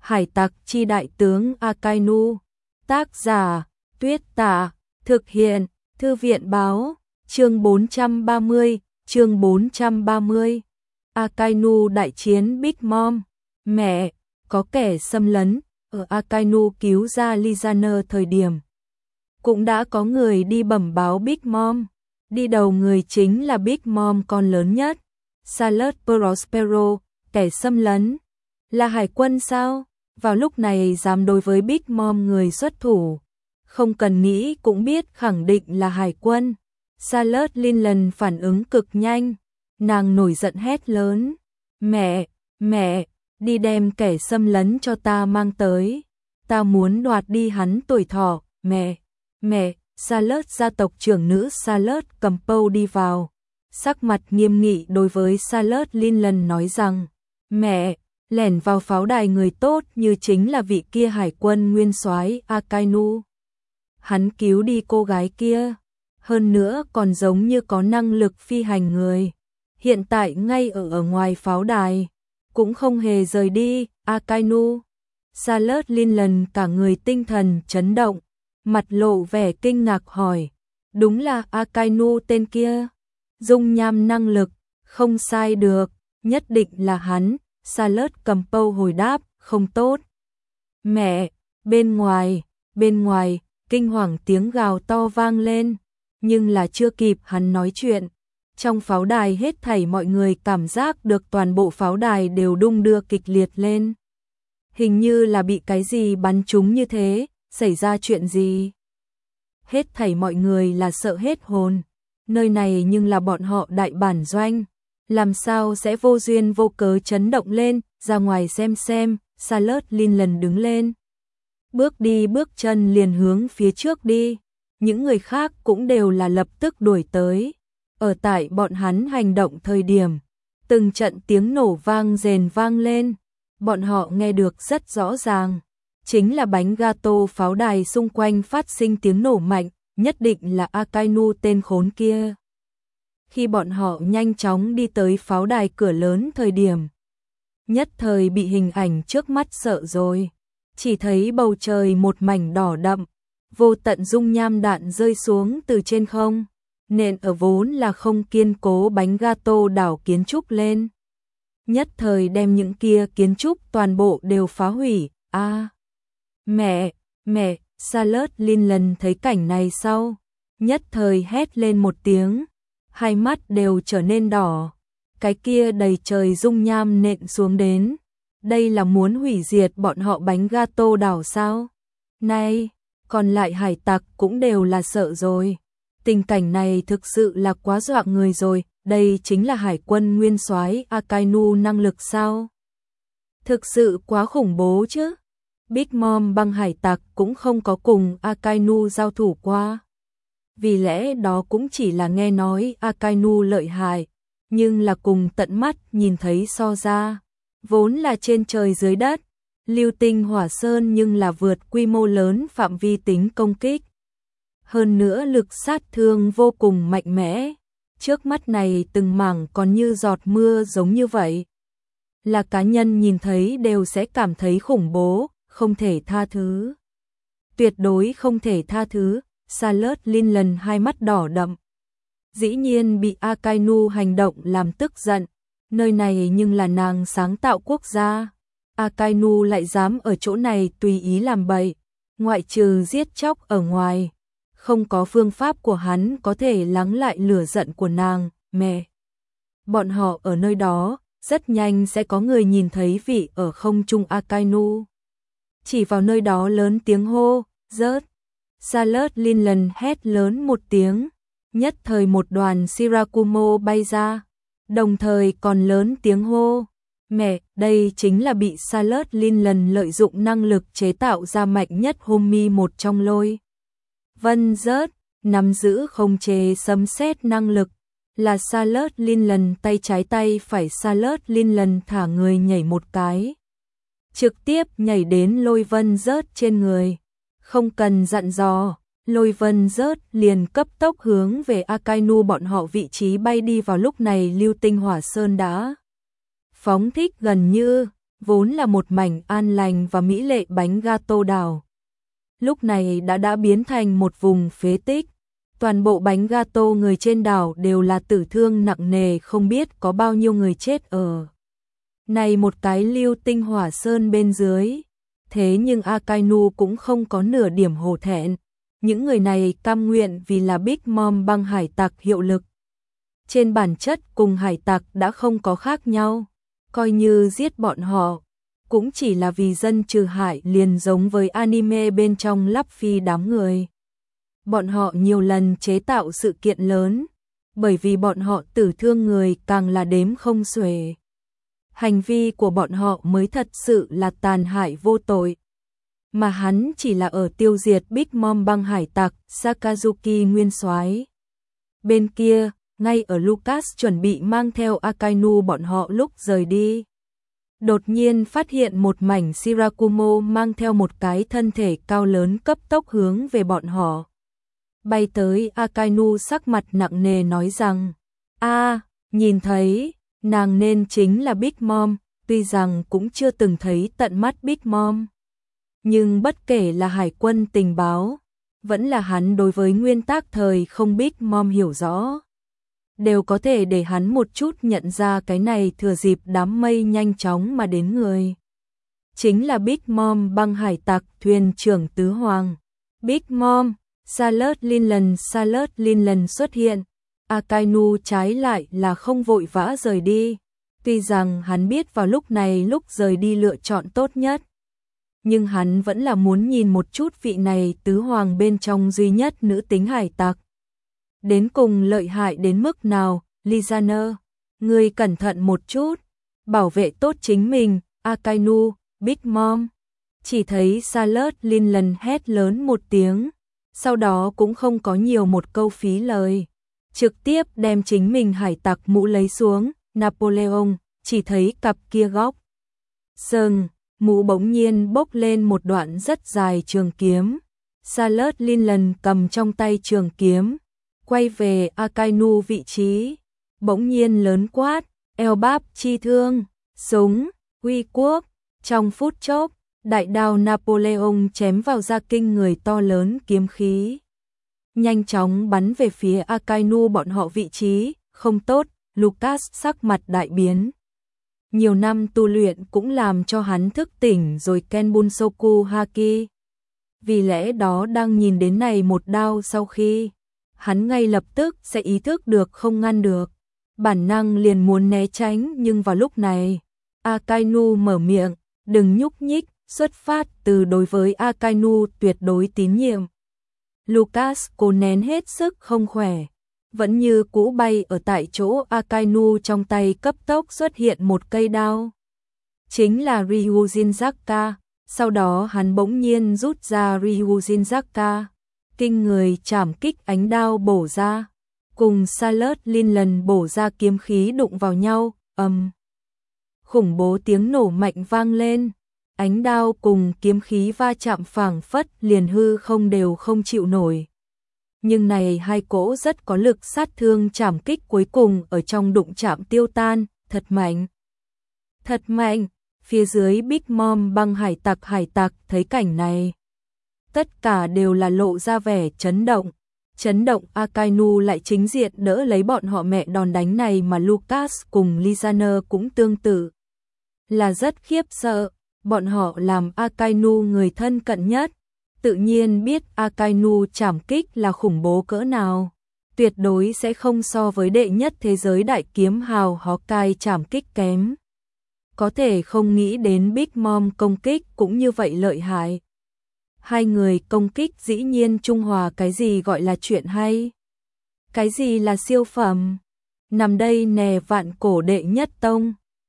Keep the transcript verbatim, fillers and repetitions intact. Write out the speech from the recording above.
Hải tặc chi đại tướng Akainu. Tác giả Tuyết Tả. Thực hiện Thư viện báo. Chương bốn trăm ba mươi. Chương bốn trăm ba mươi. Akainu đại chiến Big Mom. Mẹ, có kẻ xâm lấn. Ở Akainu cứu ra Lizaner thời điểm, cũng đã có người đi bẩm báo Big Mom. Đi đầu người chính là Big Mom con lớn nhất, Salad Prospero. Kẻ xâm lấn là hải quân sao? Vào lúc này dám đối với Big Mom người xuất thủ, không cần nghĩ cũng biết khẳng định là hải quân. Salad Linland phản ứng cực nhanh, nàng nổi giận hét lớn: Mẹ, mẹ, đi đem kẻ xâm lấn cho ta mang tới. Ta muốn đoạt đi hắn tuổi thọ. Mẹ, mẹ. Salad gia tộc trưởng nữ Salad Campo đi vào, sắc mặt nghiêm nghị đối với Salad Linland nói rằng: Mẹ, lẻn vào pháo đài người tốt như chính là vị kia hải quân nguyên soái Akainu. Hắn cứu đi cô gái kia, hơn nữa còn giống như có năng lực phi hành người. Hiện tại ngay ở ở ngoài pháo đài, cũng không hề rời đi. Akainu. Salad Linland cả người tinh thần chấn động, mặt lộ vẻ kinh ngạc hỏi: Đúng là Akainu tên kia? Dung nham năng lực, không sai được, nhất định là hắn. Salad Campo hồi đáp: Không tốt. Mẹ, bên ngoài, bên ngoài, kinh hoàng tiếng gào to vang lên, nhưng là chưa kịp hắn nói chuyện, trong pháo đài hết thảy mọi người cảm giác được toàn bộ pháo đài đều đung đưa kịch liệt lên. Hình như là bị cái gì bắn trúng như thế. Xảy ra chuyện gì? Hết thảy mọi người là sợ hết hồn. Nơi này nhưng là bọn họ đại bản doanh, làm sao sẽ vô duyên vô cớ chấn động lên? Ra ngoài xem xem. Salad Linland đứng lên, bước đi bước chân liền hướng phía trước đi. Những người khác cũng đều là lập tức đuổi tới. Ở tại bọn hắn hành động thời điểm, từng trận tiếng nổ vang rền vang lên, bọn họ nghe được rất rõ ràng. Chính là bánh gato pháo đài xung quanh phát sinh tiếng nổ mạnh, nhất định là Akainu tên khốn kia. Khi bọn họ nhanh chóng đi tới pháo đài cửa lớn thời điểm, nhất thời bị hình ảnh trước mắt sợ rồi. Chỉ thấy bầu trời một mảnh đỏ đậm, vô tận dung nham đạn rơi xuống từ trên không, nện ở vốn là không kiên cố bánh gato đảo kiến trúc lên. Nhất thời đem những kia kiến trúc toàn bộ đều phá hủy. A à, Mẹ, mẹ. Salad Linland thấy cảnh này sau, nhất thời hét lên một tiếng, hai mắt đều trở nên đỏ. Cái kia đầy trời dung nham nện xuống đến, đây là muốn hủy diệt bọn họ bánh gato đảo sao? Này, còn lại hải tặc cũng đều là sợ rồi. Tình cảnh này thực sự là quá dọa người rồi. Đây chính là hải quân nguyên soái Akainu năng lực sao? Thực sự quá khủng bố chứ. Big Mom băng hải tặc cũng không có cùng Akainu giao thủ qua. Vì lẽ đó cũng chỉ là nghe nói Akainu lợi hại, nhưng là cùng tận mắt nhìn thấy so ra, vốn là trên trời dưới đất, lưu tinh hỏa sơn nhưng là vượt quy mô lớn phạm vi tính công kích. Hơn nữa lực sát thương vô cùng mạnh mẽ, trước mắt này từng mảng còn như giọt mưa giống như vậy. Là cá nhân nhìn thấy đều sẽ cảm thấy khủng bố, không thể tha thứ. Tuyệt đối không thể tha thứ. Salad Linland hai mắt đỏ đậm. Dĩ nhiên bị Akainu hành động làm tức giận. Nơi này nhưng là nàng sáng tạo quốc gia. Akainu lại dám ở chỗ này tùy ý làm bậy, ngoại trừ giết chóc ở ngoài, không có phương pháp của hắn có thể lắng lại lửa giận của nàng. Mẹ, bọn họ ở nơi đó, rất nhanh sẽ có người nhìn thấy vị ở không trung Akainu. Chỉ vào nơi đó lớn tiếng hô: Rớt! Salad Linland hét lớn một tiếng, nhất thời một đoàn Shirakumo bay ra, đồng thời còn lớn tiếng hô: Mẹ, đây chính là bị Salad Linland lợi dụng năng lực chế tạo ra mạnh nhất Homi một trong lôi vân rớt, nắm giữ khống chế sấm sét năng lực, là Salad Linland tay trái tay phải. Salad Linland thả người nhảy một cái, trực tiếp nhảy đến lôi vân rớt trên người, không cần dặn dò, lôi vân rớt liền cấp tốc hướng về Akainu bọn họ vị trí bay đi. Vào lúc này lưu tinh hỏa sơn đã phóng thích gần như vốn là một mảnh an lành và mỹ lệ bánh gato đảo. Lúc này đã đã biến thành một vùng phế tích. Toàn bộ bánh gato người trên đảo đều là tử thương nặng nề, không biết có bao nhiêu người chết ở. Này một cái lưu tinh hỏa sơn bên dưới. Thế nhưng Akainu cũng không có nửa điểm hổ thẹn. Những người này cam nguyện vì là Big Mom băng hải tặc hiệu lực. Trên bản chất cùng hải tặc đã không có khác nhau. Coi như giết bọn họ, cũng chỉ là vì dân trừ hại, liền giống với anime bên trong Luffy đám người. Bọn họ nhiều lần chế tạo sự kiện lớn, bởi vì bọn họ tử thương người càng là đếm không xuể. Hành vi của bọn họ mới thật sự là tàn hại vô tội. Mà hắn chỉ là ở tiêu diệt Big Mom băng hải tặc Sakazuki nguyên soái. Bên kia, ngay ở Lucas chuẩn bị mang theo Akainu bọn họ lúc rời đi, đột nhiên phát hiện một mảnh Shirakumo mang theo một cái thân thể cao lớn cấp tốc hướng về bọn họ. Bay tới, Akainu sắc mặt nặng nề nói rằng, a nhìn thấy, nàng nên chính là Big Mom, tuy rằng cũng chưa từng thấy tận mắt Big Mom. Nhưng bất kể là hải quân tình báo, vẫn là hắn đối với nguyên tắc thời không Big Mom hiểu rõ, đều có thể để hắn một chút nhận ra cái này thừa dịp đám mây nhanh chóng mà đến người. Chính là Big Mom băng hải tặc thuyền trưởng Tứ Hoàng. Big Mom, Sailor Linlan Sailor Linlan xuất hiện. Akainu trái lại là không vội vã rời đi. Tuy rằng hắn biết vào lúc này lúc rời đi lựa chọn tốt nhất, nhưng hắn vẫn là muốn nhìn một chút vị này Tứ Hoàng bên trong duy nhất nữ tính hải tặc. Đến cùng lợi hại đến mức nào, Lizaner, ngươi cẩn thận một chút, bảo vệ tốt chính mình, Akainu, Big Mom. Chỉ thấy Sailor Linlan hét lớn một tiếng, sau đó cũng không có nhiều một câu phí lời, trực tiếp đem chính mình hải tặc mũ lấy xuống. Napoleon, chỉ thấy cặp kia góc sừng, mũ bỗng nhiên bốc lên một đoạn rất dài trường kiếm. Sailor Linlan cầm trong tay trường kiếm, quay về Akainu vị trí, bỗng nhiên lớn quát, eo báp chi thương, súng, uy quốc. Trong phút chốc, đại đao Napoleon chém vào ra kinh người to lớn kiếm khí, nhanh chóng bắn về phía Akainu bọn họ vị trí. Không tốt, Lucas sắc mặt đại biến. Nhiều năm tu luyện cũng làm cho hắn thức tỉnh rồi Kenbunsoku Haki. Vì lẽ đó đang nhìn đến này một đao sau khi, hắn ngay lập tức sẽ ý thức được không ngăn được. Bản năng liền muốn né tránh, nhưng vào lúc này, Akainu mở miệng, đừng nhúc nhích, xuất phát từ đối với Akainu tuyệt đối tín nhiệm. Lucas cố nén hết sức không khỏe, vẫn như cũ bay ở tại chỗ. Akainu trong tay cấp tốc xuất hiện một cây đao, chính là Ryujinzaka. Sau đó hắn bỗng nhiên rút ra Ryujinzaka, kinh người chảm kích ánh đao bổ ra, cùng Sailor Linlan bổ ra kiếm khí đụng vào nhau, ầm. Um. Khủng bố tiếng nổ mạnh vang lên, ánh đao cùng kiếm khí va chạm phảng phất liền hư không đều không chịu nổi. Nhưng này hai cỗ rất có lực sát thương chảm kích cuối cùng ở trong đụng chạm tiêu tan, thật mạnh. Thật mạnh, phía dưới Big Mom băng hải tặc hải tặc thấy cảnh này, tất cả đều là lộ ra vẻ chấn động. Chấn động Akainu lại chính diện đỡ lấy bọn họ mẹ đòn đánh này, mà Lucas cùng Lizaner cũng tương tự, là rất khiếp sợ. Bọn họ làm Akainu người thân cận nhất, tự nhiên biết Akainu chảm kích là khủng bố cỡ nào, tuyệt đối sẽ không so với đệ nhất thế giới đại kiếm hào Hawkeye chảm kích kém. Có thể không nghĩ đến Big Mom công kích cũng như vậy lợi hại. Hai người công kích dĩ nhiên trung hòa cái gì gọi là chuyện hay, cái gì là siêu phẩm. Nằm đây nè vạn cổ đệ nhất tông,